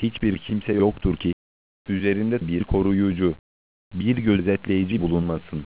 hiçbir kimse yoktur ki, üzerinde bir koruyucu, bir gözetleyici bulunmasın.